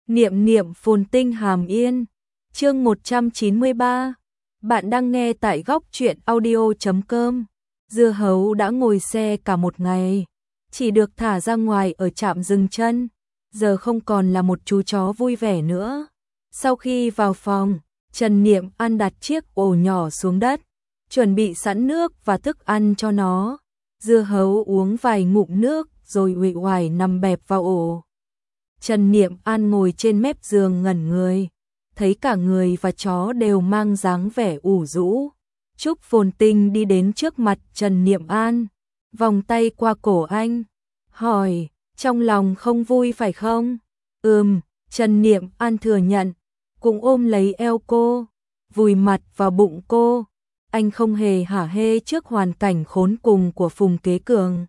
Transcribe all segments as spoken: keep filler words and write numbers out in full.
Niệm niệm phồn tinh hàm yên. Chương một trăm chín mươi ba. Bạn đang nghe tại góc truyện audio chấm com. Dưa hấu đã ngồi xe cả một ngày, chỉ được thả ra ngoài ở trạm dừng chân, giờ không còn là một chú chó vui vẻ nữa. Sau khi vào phòng, Trần Niệm An đặt chiếc ổ nhỏ xuống đất, chuẩn bị sẵn nước và thức ăn cho nó. Dưa hấu uống vài ngụm nước rồi uể oải nằm bẹp vào ổ. Trần Niệm An ngồi trên mép giường ngẩn người, thấy cả người và chó đều mang dáng vẻ ủ rũ. Trúc Phồn Tinh đi đến trước mặt Trần Niệm An, vòng tay qua cổ anh, hỏi, trong lòng không vui phải không? Ừm, Trần Niệm An thừa nhận, cũng ôm lấy eo cô, vùi mặt vào bụng cô. Anh không hề hả hê trước hoàn cảnh khốn cùng của Phùng Kế Cường.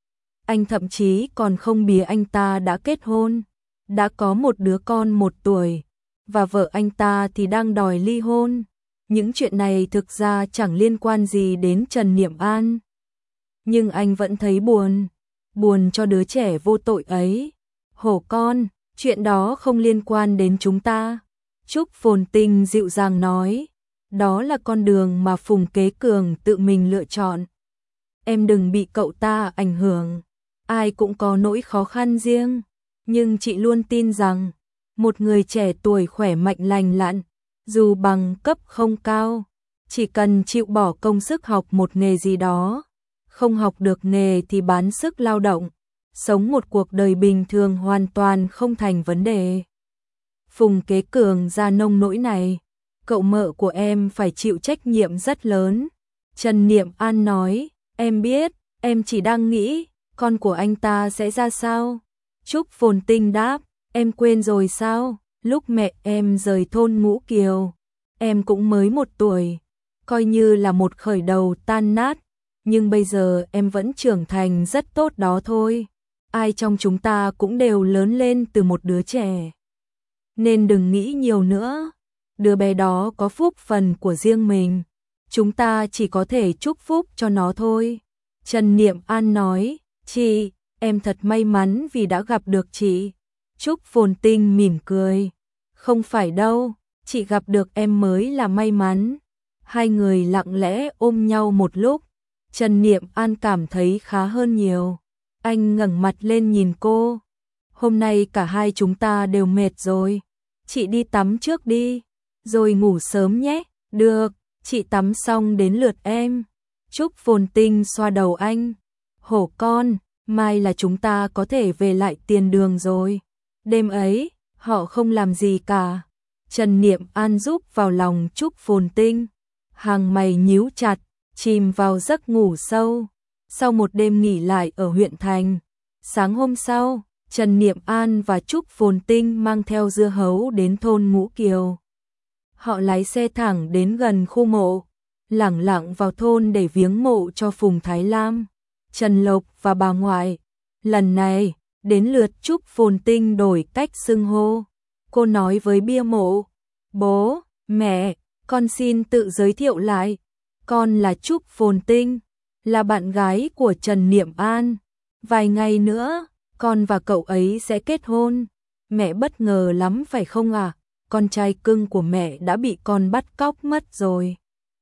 Anh thậm chí còn không bìa anh ta đã kết hôn, đã có một đứa con một tuổi, và vợ anh ta thì đang đòi ly hôn. Những chuyện này thực ra chẳng liên quan gì đến Trần Niệm An. Nhưng anh vẫn thấy buồn, buồn cho đứa trẻ vô tội ấy. Hổ con, chuyện đó không liên quan đến chúng ta. Trúc Phồn Tinh dịu dàng nói, đó là con đường mà Phùng Kế Cường tự mình lựa chọn. Em đừng bị cậu ta ảnh hưởng, ai cũng có nỗi khó khăn riêng. Nhưng chị luôn tin rằng, một người trẻ tuổi khỏe mạnh lành lặn, dù bằng cấp không cao, chỉ cần chịu bỏ công sức học một nghề gì đó, không học được nghề thì bán sức lao động, sống một cuộc đời bình thường hoàn toàn không thành vấn đề. Phùng Kế Cường ra nông nỗi này, cậu mợ của em phải chịu trách nhiệm rất lớn. Trần Niệm An nói, em biết, em chỉ đang nghĩ, con của anh ta sẽ ra sao? Trúc Phồn Tinh đáp, em quên rồi sao? Lúc mẹ em rời thôn Ngũ Kiều, em cũng mới một tuổi, coi như là một khởi đầu tan nát, nhưng bây giờ em vẫn trưởng thành rất tốt đó thôi. Ai trong chúng ta cũng đều lớn lên từ một đứa trẻ, nên đừng nghĩ nhiều nữa. Đứa bé đó có phúc phần của riêng mình, chúng ta chỉ có thể chúc phúc cho nó thôi. Trần Niệm An nói, chị, em thật may mắn vì đã gặp được chị. Trúc Phồn Tinh mỉm cười, không phải đâu, chị gặp được em mới là may mắn. Hai người lặng lẽ ôm nhau một lúc, Trần Niệm An cảm thấy khá hơn nhiều. Anh ngẩng mặt lên nhìn cô, hôm nay cả hai chúng ta đều mệt rồi, chị đi tắm trước đi, rồi ngủ sớm nhé. Được, chị tắm xong đến lượt em. Trúc Phồn Tinh xoa đầu anh, hổ con, mai là chúng ta có thể về lại tiền đường rồi. Đêm ấy, họ không làm gì cả. Trần Niệm An giúp vào lòng Trúc Phồn Tinh, hàng mày nhíu chặt, chìm vào giấc ngủ sâu. Sau một đêm nghỉ lại ở huyện thành, sáng hôm sau, Trần Niệm An và Trúc Phồn Tinh mang theo dưa hấu đến thôn Ngũ Kiều. Họ lái xe thẳng đến gần khu mộ, lẳng lặng vào thôn để viếng mộ cho Phùng Thái Lam, Trần Lộc và bà ngoại. Lần này, đến lượt Trúc Phồn Tinh đổi cách xưng hô. Cô nói với bia mộ, bố, mẹ, con xin tự giới thiệu lại. Con là Trúc Phồn Tinh, là bạn gái của Trần Niệm An. Vài ngày nữa, con và cậu ấy sẽ kết hôn. Mẹ bất ngờ lắm phải không ạ? À? Con trai cưng của mẹ đã bị con bắt cóc mất rồi.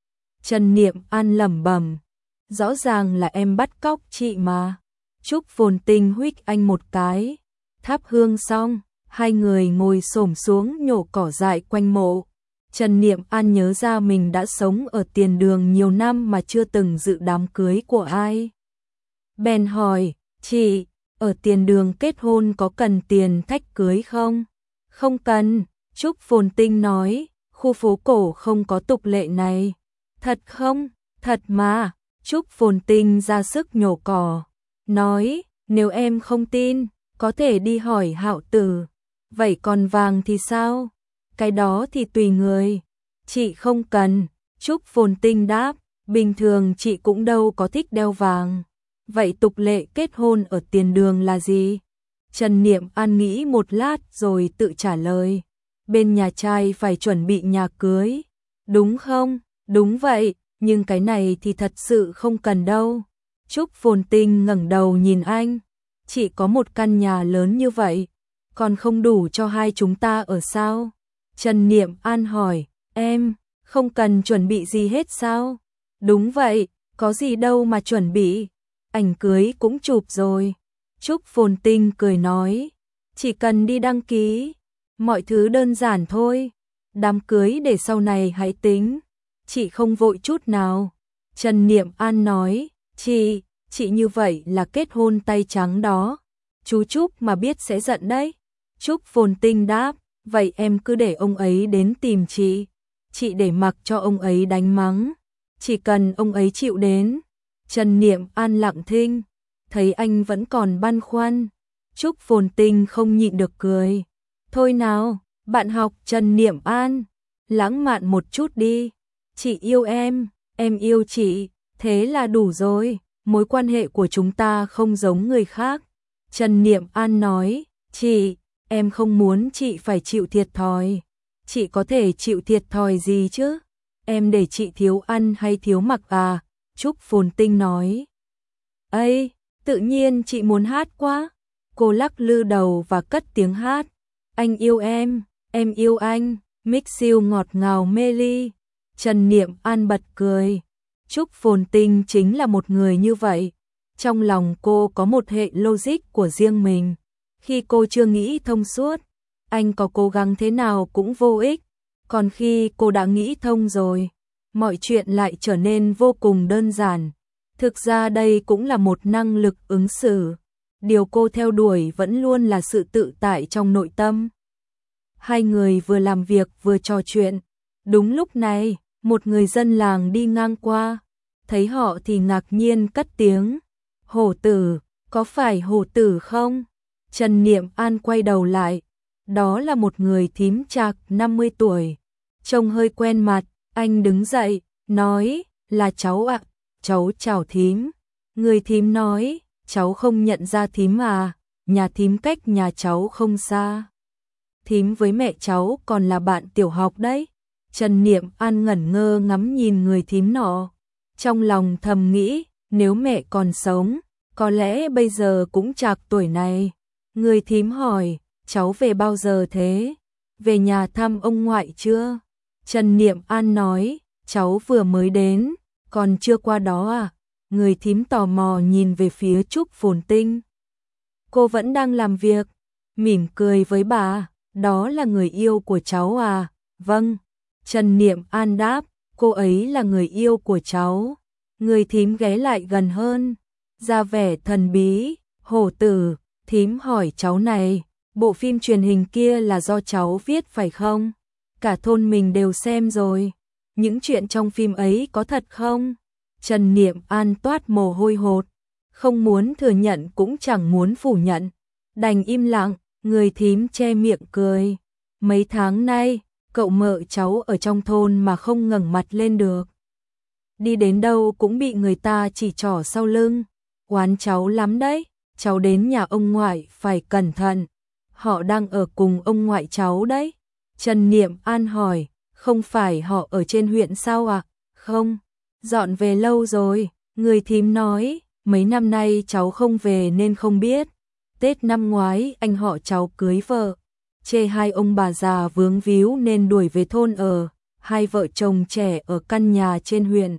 Trần Niệm An lẩm bẩm, rõ ràng là em bắt cóc chị mà. Trúc Phồn Tinh huých anh một cái. Thắp hương xong, hai người ngồi xổm xuống nhổ cỏ dại quanh mộ. Trần Niệm An nhớ ra mình đã sống ở tiền đường nhiều năm mà chưa từng dự đám cưới của ai. Bèn hỏi, chị, ở tiền đường kết hôn có cần tiền thách cưới không? Không cần, Trúc Phồn Tinh nói, khu phố cổ không có tục lệ này. Thật không? Thật mà. Trúc Phồn Tinh ra sức nhổ cỏ, nói, nếu em không tin, có thể đi hỏi Hạo Tử. Vậy còn vàng thì sao? Cái đó thì tùy người. Chị không cần. Trúc Phồn Tinh đáp, bình thường chị cũng đâu có thích đeo vàng. Vậy tục lệ kết hôn ở tiền đường là gì? Trần Niệm An nghĩ một lát rồi tự trả lời, bên nhà trai phải chuẩn bị nhà cưới. Đúng không? Đúng vậy, nhưng cái này thì thật sự không cần đâu. Trúc Phồn Tinh ngẩng đầu nhìn anh, chị có một căn nhà lớn như vậy, còn không đủ cho hai chúng ta ở sao? Trần Niệm An hỏi, em, không cần chuẩn bị gì hết sao? Đúng vậy, có gì đâu mà chuẩn bị, ảnh cưới cũng chụp rồi. Trúc Phồn Tinh cười nói, chỉ cần đi đăng ký, mọi thứ đơn giản thôi, đám cưới để sau này hãy tính, chị không vội chút nào. Trần Niệm An nói, chị, chị như vậy là kết hôn tay trắng đó, chú Trúc mà biết sẽ giận đấy. Trúc Phồn Tinh đáp, vậy em cứ để ông ấy đến tìm chị, chị để mặc cho ông ấy đánh mắng, chỉ cần ông ấy chịu đến. Trần Niệm An lặng thinh, thấy anh vẫn còn băn khoăn, Trúc Phồn Tinh không nhịn được cười. Thôi nào, bạn học Trần Niệm An, lãng mạn một chút đi, chị yêu em, em yêu chị, thế là đủ rồi, mối quan hệ của chúng ta không giống người khác. Trần Niệm An nói, chị, em không muốn chị phải chịu thiệt thòi, chị có thể chịu thiệt thòi gì chứ, em để chị thiếu ăn hay thiếu mặc à? Trúc Phồn Tinh nói, ây, tự nhiên chị muốn hát quá. Cô lắc lư đầu và cất tiếng hát, anh yêu em, em yêu anh, mix siêu ngọt ngào mê ly. Trần Niệm An bật cười, Trúc Phồn Tinh chính là một người như vậy, trong lòng cô có một hệ logic của riêng mình, khi cô chưa nghĩ thông suốt, anh có cố gắng thế nào cũng vô ích, còn khi cô đã nghĩ thông rồi, mọi chuyện lại trở nên vô cùng đơn giản. Thực ra đây cũng là một năng lực ứng xử, điều cô theo đuổi vẫn luôn là sự tự tại trong nội tâm. Hai người vừa làm việc vừa trò chuyện, đúng lúc này, một người dân làng đi ngang qua, thấy họ thì ngạc nhiên cất tiếng, hổ tử, có phải hổ tử không? Trần Niệm An quay đầu lại, đó là một người thím trạc năm mươi tuổi, trông hơi quen mặt, anh đứng dậy, nói, là cháu ạ, cháu chào thím. Người thím nói, cháu không nhận ra thím à, nhà thím cách nhà cháu không xa. Thím với mẹ cháu còn là bạn tiểu học đấy. Trần Niệm An ngẩn ngơ ngắm nhìn người thím nọ, trong lòng thầm nghĩ, nếu mẹ còn sống, có lẽ bây giờ cũng trạc tuổi này. Người thím hỏi, cháu về bao giờ thế? Về nhà thăm ông ngoại chưa? Trần Niệm An nói, cháu vừa mới đến, còn chưa qua đó à? Người thím tò mò nhìn về phía Trúc Phồn Tinh. Cô vẫn đang làm việc, mỉm cười với bà, đó là người yêu của cháu à? Vâng. Trần Niệm An đáp, cô ấy là người yêu của cháu. Người thím ghé lại gần hơn, ra vẻ thần bí, hổ tử, thím hỏi cháu này, bộ phim truyền hình kia là do cháu viết phải không? Cả thôn mình đều xem rồi, những chuyện trong phim ấy có thật không? Trần Niệm An toát mồ hôi hột, không muốn thừa nhận cũng chẳng muốn phủ nhận, đành im lặng. Người thím che miệng cười, mấy tháng nay, cậu mợ cháu ở trong thôn mà không ngẩng mặt lên được. Đi đến đâu cũng bị người ta chỉ trỏ sau lưng, oán cháu lắm đấy, cháu đến nhà ông ngoại phải cẩn thận, họ đang ở cùng ông ngoại cháu đấy. Trần Niệm An hỏi, không phải họ ở trên huyện sao à? Không, dọn về lâu rồi. Người thím nói, mấy năm nay cháu không về nên không biết. Tết năm ngoái anh họ cháu cưới vợ, chê hai ông bà già vướng víu nên đuổi về thôn ở, hai vợ chồng trẻ ở căn nhà trên huyện.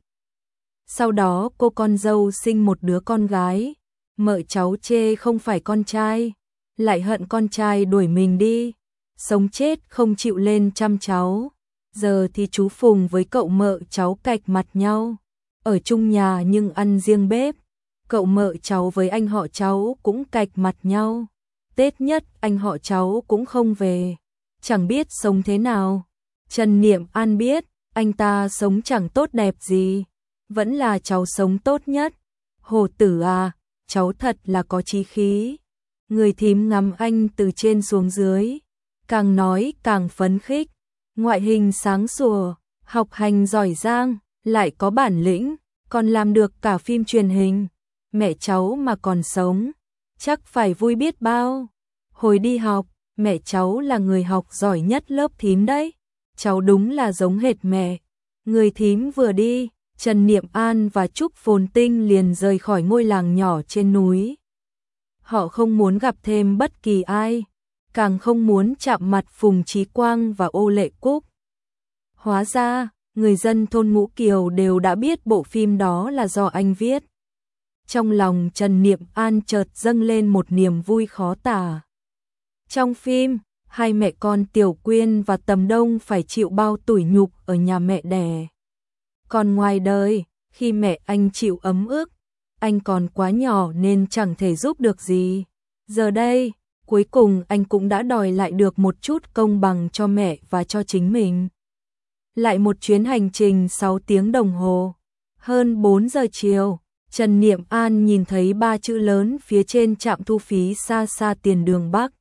Sau đó cô con dâu sinh một đứa con gái, mợ cháu chê không phải con trai, lại hận con trai đuổi mình đi, sống chết không chịu lên chăm cháu. Giờ thì chú Phùng với cậu mợ cháu cạch mặt nhau, ở chung nhà nhưng ăn riêng bếp. Cậu mợ cháu với anh họ cháu cũng cạch mặt nhau. Tết nhất anh họ cháu cũng không về, chẳng biết sống thế nào. Trần Niệm An biết, anh ta sống chẳng tốt đẹp gì, vẫn là cháu sống tốt nhất. Hồ tử à, cháu thật là có chí khí. Người thím ngắm anh từ trên xuống dưới, càng nói càng phấn khích. Ngoại hình sáng sủa, học hành giỏi giang, lại có bản lĩnh, còn làm được cả phim truyền hình. Mẹ cháu mà còn sống, chắc phải vui biết bao. Hồi đi học, mẹ cháu là người học giỏi nhất lớp thím đấy. Cháu đúng là giống hệt mẹ. Người thím vừa đi, Trần Niệm An và Trúc Phồn Tinh liền rời khỏi ngôi làng nhỏ trên núi. Họ không muốn gặp thêm bất kỳ ai. càng không muốn chạm mặt Phùng Chí Quang và Ô Lệ Cúc. Hóa ra, người dân thôn Ngũ Kiều đều đã biết bộ phim đó là do anh viết. Trong lòng Trần Niệm An chợt dâng lên một niềm vui khó tả. Trong phim, hai mẹ con Tiểu Quyên và Tầm Đông phải chịu bao tủi nhục ở nhà mẹ đẻ. Còn ngoài đời, khi mẹ anh chịu ấm ức, anh còn quá nhỏ nên chẳng thể giúp được gì. Giờ đây, cuối cùng anh cũng đã đòi lại được một chút công bằng cho mẹ và cho chính mình. Lại một chuyến hành trình sáu tiếng đồng hồ. Hơn bốn giờ chiều, Trần Niệm An nhìn thấy ba chữ lớn phía trên trạm thu phí xa xa Tiền Đường Bắc.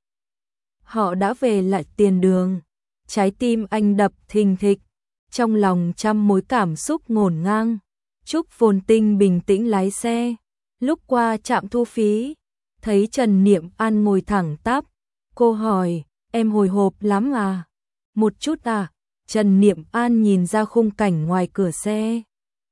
Họ đã về lại Tiền Đường. Trái tim anh đập thình thịch, trong lòng trăm mối cảm xúc ngổn ngang. Trúc Phồn Tinh bình tĩnh lái xe. Lúc qua trạm thu phí, thấy Trần Niệm An ngồi thẳng tắp. Cô hỏi, em hồi hộp lắm à? Một chút à? Trần Niệm An nhìn ra khung cảnh ngoài cửa xe.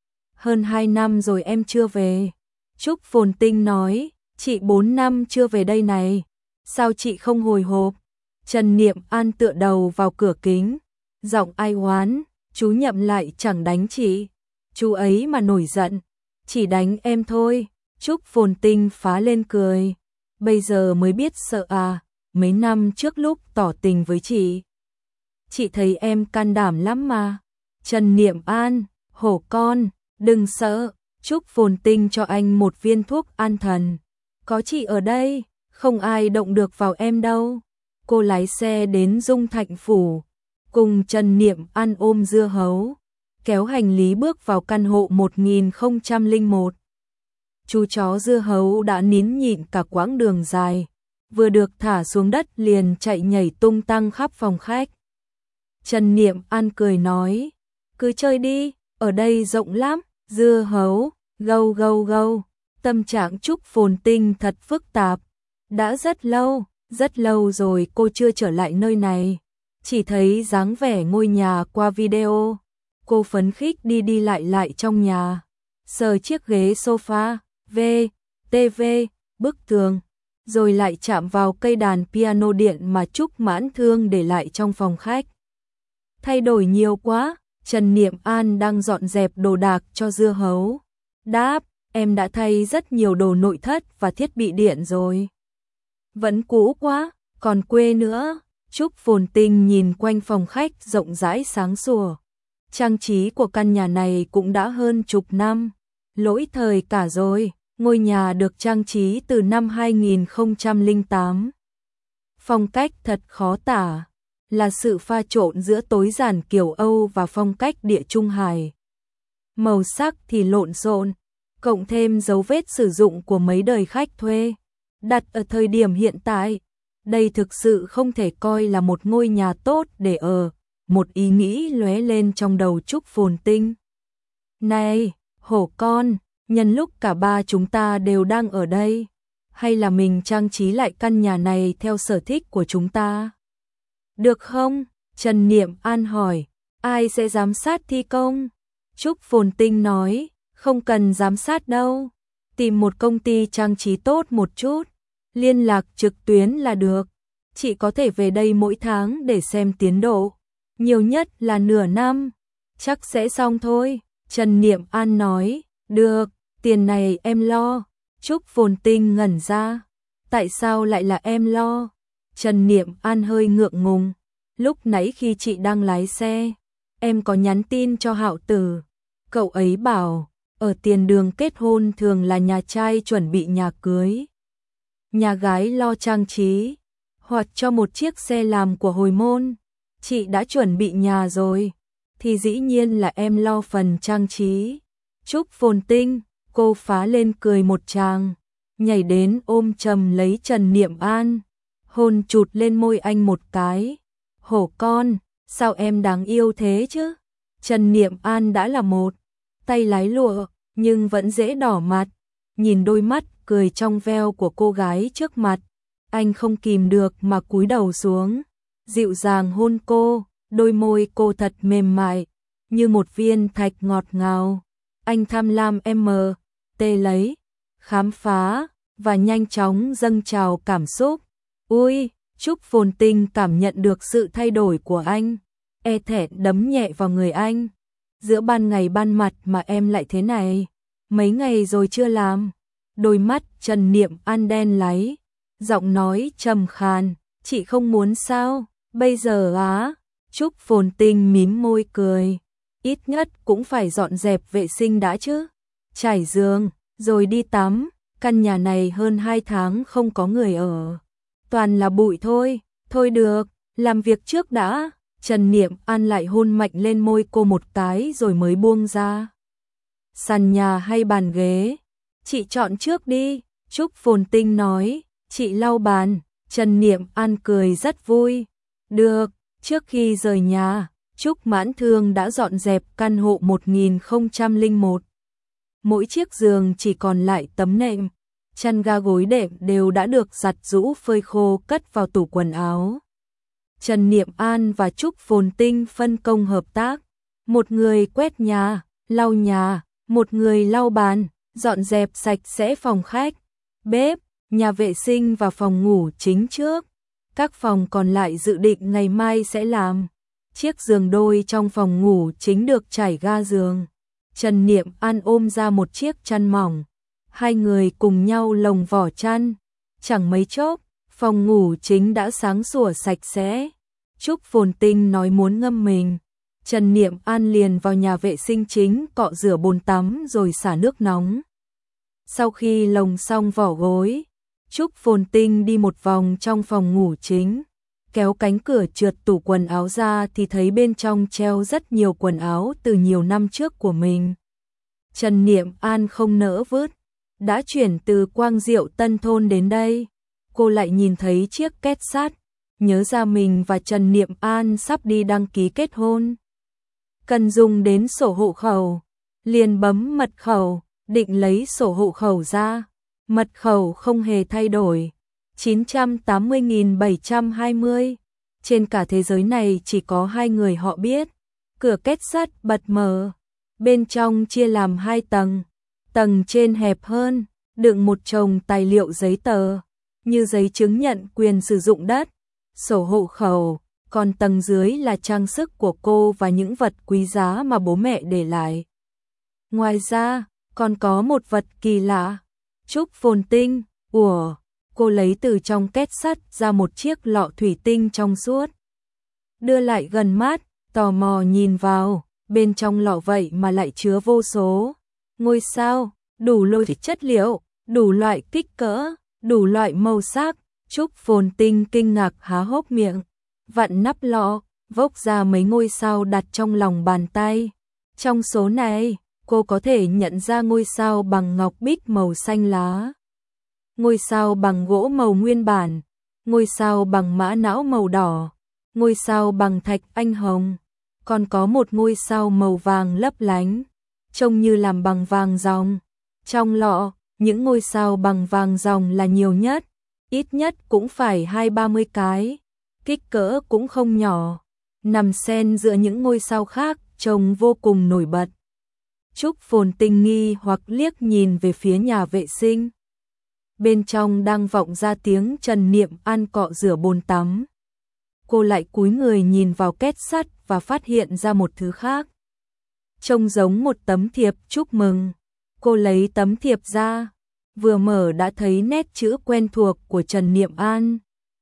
Hơn hai năm rồi em chưa về. Trúc Phồn Tinh nói, chị bốn năm chưa về đây này. Sao chị không hồi hộp? Trần Niệm An tựa đầu vào cửa kính. Giọng ai oán, chú Nhậm lại chẳng đánh chị. Chú ấy mà nổi giận, chỉ đánh em thôi. Trúc Phồn Tinh phá lên cười. Bây giờ mới biết sợ à, mấy năm trước lúc tỏ tình với chị. Chị thấy em can đảm lắm mà. Trần Niệm An, hổ con, đừng sợ. Trúc Phồn Tinh cho anh một viên thuốc an thần. Có chị ở đây, không ai động được vào em đâu. Cô lái xe đến Dung Thạnh Phủ, cùng Trần Niệm An ôm dưa hấu, kéo hành lý bước vào căn hộ một nghìn không trăm lẻ một. Chú chó dưa hấu đã nín nhịn cả quãng đường dài, vừa được thả xuống đất liền chạy nhảy tung tăng khắp phòng khách. Trần Niệm An cười nói, cứ chơi đi, ở đây rộng lắm. Dưa hấu, gâu gâu gâu. Tâm trạng Trúc Phồn Tinh thật phức tạp. Đã rất lâu, rất lâu rồi cô chưa trở lại nơi này. Chỉ thấy dáng vẻ ngôi nhà qua video. Cô phấn khích đi đi lại lại trong nhà, sờ chiếc ghế sofa, vê, tivi, bức tường, rồi lại chạm vào cây đàn piano điện mà Trúc Mãn Thương để lại trong phòng khách. Thay đổi nhiều quá. Trần Niệm An đang dọn dẹp đồ đạc cho dưa hấu. Đáp, em đã thay rất nhiều đồ nội thất và thiết bị điện rồi. Vẫn cũ quá, còn quê nữa. Trúc Phồn Tinh nhìn quanh phòng khách rộng rãi sáng sủa. Trang trí của căn nhà này cũng đã hơn chục năm. Lỗi thời cả rồi, ngôi nhà được trang trí từ năm hai nghìn không trăm lẻ tám. Phong cách thật khó tả, là sự pha trộn giữa tối giản kiểu Âu và phong cách địa Trung Hải. Màu sắc thì lộn xộn, cộng thêm dấu vết sử dụng của mấy đời khách thuê. Đặt ở thời điểm hiện tại, đây thực sự không thể coi là một ngôi nhà tốt để ở. Một ý nghĩ lóe lên trong đầu Trúc Phồn Tinh. Này, hổ con, nhân lúc cả ba chúng ta đều đang ở đây, hay là mình trang trí lại căn nhà này theo sở thích của chúng ta? Được không? Trần Niệm An hỏi. Ai sẽ giám sát thi công? Trúc Phồn Tinh nói, không cần giám sát đâu. Tìm một công ty trang trí tốt một chút, liên lạc trực tuyến là được. Chị có thể về đây mỗi tháng để xem tiến độ. Nhiều nhất là nửa năm, chắc sẽ xong thôi. Trần Niệm An nói, được, tiền này em lo. Trúc Phồn Tinh ngẩn ra, tại sao lại là em lo? Trần Niệm An hơi ngượng ngùng, lúc nãy khi chị đang lái xe, em có nhắn tin cho Hạo Tử. Cậu ấy bảo, ở Tiền Đường kết hôn thường là nhà trai chuẩn bị nhà cưới, nhà gái lo trang trí, hoặc cho một chiếc xe làm của hồi môn. Chị đã chuẩn bị nhà rồi, thì dĩ nhiên là em lo phần trang trí. Trúc Phồn Tinh, cô phá lên cười một tràng, nhảy đến ôm chầm lấy Trần Niệm An, hôn chụt lên môi anh một cái. Hổ con, sao em đáng yêu thế chứ? Trần Niệm An đã là một tay lái lụa, nhưng vẫn dễ đỏ mặt. Nhìn đôi mắt cười trong veo của cô gái trước mặt, anh không kìm được mà cúi đầu xuống, dịu dàng hôn cô. Đôi môi cô thật mềm mại, như một viên thạch ngọt ngào. Anh tham lam em mờ, tê lấy, khám phá, và nhanh chóng dâng trào cảm xúc. Ui, Trúc Phồn Tinh cảm nhận được sự thay đổi của anh, e thẹn đấm nhẹ vào người anh. Giữa ban ngày ban mặt mà em lại thế này, mấy ngày rồi chưa làm. Đôi mắt Trần Niệm An đen láy, giọng nói trầm khàn, chị không muốn sao, bây giờ á. Trúc Phồn Tinh mím môi cười, ít nhất cũng phải dọn dẹp vệ sinh đã chứ. Trải giường, rồi đi tắm, căn nhà này hơn hai tháng không có người ở. Toàn là bụi thôi, thôi được, làm việc trước đã. Trần Niệm An lại hôn mạnh lên môi cô một cái rồi mới buông ra. Sàn nhà hay bàn ghế? Chị chọn trước đi, Trúc Phồn Tinh nói, chị lau bàn. Trần Niệm An cười rất vui. Được, trước khi rời nhà, Trúc Mãn Thương đã dọn dẹp căn hộ một nghìn không trăm lẻ một. Mỗi chiếc giường chỉ còn lại tấm nệm, chăn ga gối đệm đều đã được giặt giũ phơi khô cất vào tủ quần áo. Trần Niệm An và Trúc Phồn Tinh phân công hợp tác, một người quét nhà, lau nhà, một người lau bàn, dọn dẹp sạch sẽ phòng khách, bếp, nhà vệ sinh và phòng ngủ chính trước. Các phòng còn lại dự định ngày mai sẽ làm. Chiếc giường đôi trong phòng ngủ chính được trải ga giường. Trần Niệm An ôm ra một chiếc chăn mỏng, hai người cùng nhau lồng vỏ chăn. Chẳng mấy chốc, phòng ngủ chính đã sáng sủa sạch sẽ. Trúc Phồn Tinh nói muốn ngâm mình, Trần Niệm An liền vào nhà vệ sinh chính cọ rửa bồn tắm rồi xả nước nóng. Sau khi lồng xong vỏ gối, Trúc Phồn Tinh đi một vòng trong phòng ngủ chính, kéo cánh cửa trượt tủ quần áo ra thì thấy bên trong treo rất nhiều quần áo từ nhiều năm trước của mình. Trần Niệm An không nỡ vứt, đã chuyển từ Quang Diệu Tân Thôn đến đây, cô lại nhìn thấy chiếc két sắt, nhớ ra mình và Trần Niệm An sắp đi đăng ký kết hôn. Cần dùng đến sổ hộ khẩu, liền bấm mật khẩu, định lấy sổ hộ khẩu ra. Mật khẩu không hề thay đổi, chín trăm tám mươi nghìn bảy trăm hai mươi. Trên cả thế giới này chỉ có hai người họ biết. Cửa két sắt bật mở, bên trong chia làm hai tầng. Tầng trên hẹp hơn, đựng một chồng tài liệu giấy tờ, như giấy chứng nhận quyền sử dụng đất, sổ hộ khẩu, còn tầng dưới là trang sức của cô và những vật quý giá mà bố mẹ để lại. Ngoài ra, còn có một vật kỳ lạ. Trúc Phồn Tinh, ủa, cô lấy từ trong két sắt ra một chiếc lọ thủy tinh trong suốt. Đưa lại gần mắt, tò mò nhìn vào, bên trong lọ vậy mà lại chứa vô số ngôi sao, đủ loại chất liệu, đủ loại kích cỡ, đủ loại màu sắc. Trúc Phồn Tinh kinh ngạc há hốc miệng, vặn nắp lọ, vốc ra mấy ngôi sao đặt trong lòng bàn tay. Trong số này, cô có thể nhận ra ngôi sao bằng ngọc bích màu xanh lá, ngôi sao bằng gỗ màu nguyên bản, ngôi sao bằng mã não màu đỏ, ngôi sao bằng thạch anh hồng, còn có một ngôi sao màu vàng lấp lánh, trông như làm bằng vàng ròng. Trong lọ, những ngôi sao bằng vàng ròng là nhiều nhất, ít nhất cũng phải hai ba mươi cái, kích cỡ cũng không nhỏ, nằm xen giữa những ngôi sao khác, trông vô cùng nổi bật. Trúc Phồn Tinh nghi hoặc liếc nhìn về phía nhà vệ sinh. Bên trong đang vọng ra tiếng Trần Niệm An cọ rửa bồn tắm. Cô lại cúi người nhìn vào két sắt và phát hiện ra một thứ khác. Trông giống một tấm thiệp chúc mừng. Cô lấy tấm thiệp ra, vừa mở đã thấy nét chữ quen thuộc của Trần Niệm An.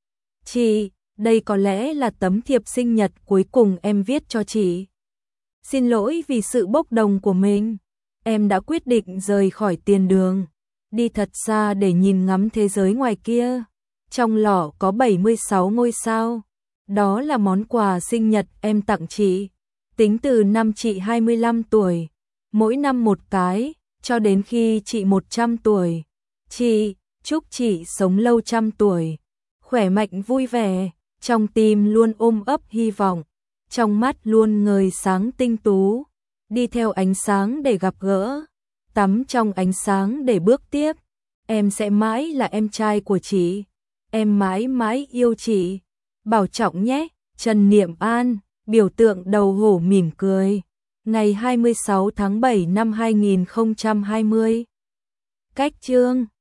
Chị, đây có lẽ là tấm thiệp sinh nhật cuối cùng em viết cho chị. Xin lỗi vì sự bốc đồng của mình. Em đã quyết định rời khỏi tiền đường, đi thật xa để nhìn ngắm thế giới ngoài kia. Trong lọ có bảy mươi sáu ngôi sao. Đó là món quà sinh nhật em tặng chị. Tính từ năm chị hai mươi lăm tuổi, mỗi năm một cái, cho đến khi chị một trăm tuổi. Chị, chúc chị sống lâu trăm tuổi, khỏe mạnh vui vẻ, trong tim luôn ôm ấp hy vọng, trong mắt luôn ngời sáng tinh tú, đi theo ánh sáng để gặp gỡ, tắm trong ánh sáng để bước tiếp. Em sẽ mãi là em trai của chị, em mãi mãi yêu chị. Bảo trọng nhé. Trần Niệm An, biểu tượng đầu hổ mỉm cười. Ngày hai mươi sáu tháng bảy năm hai nghìn không trăm hai mươi. Cách chương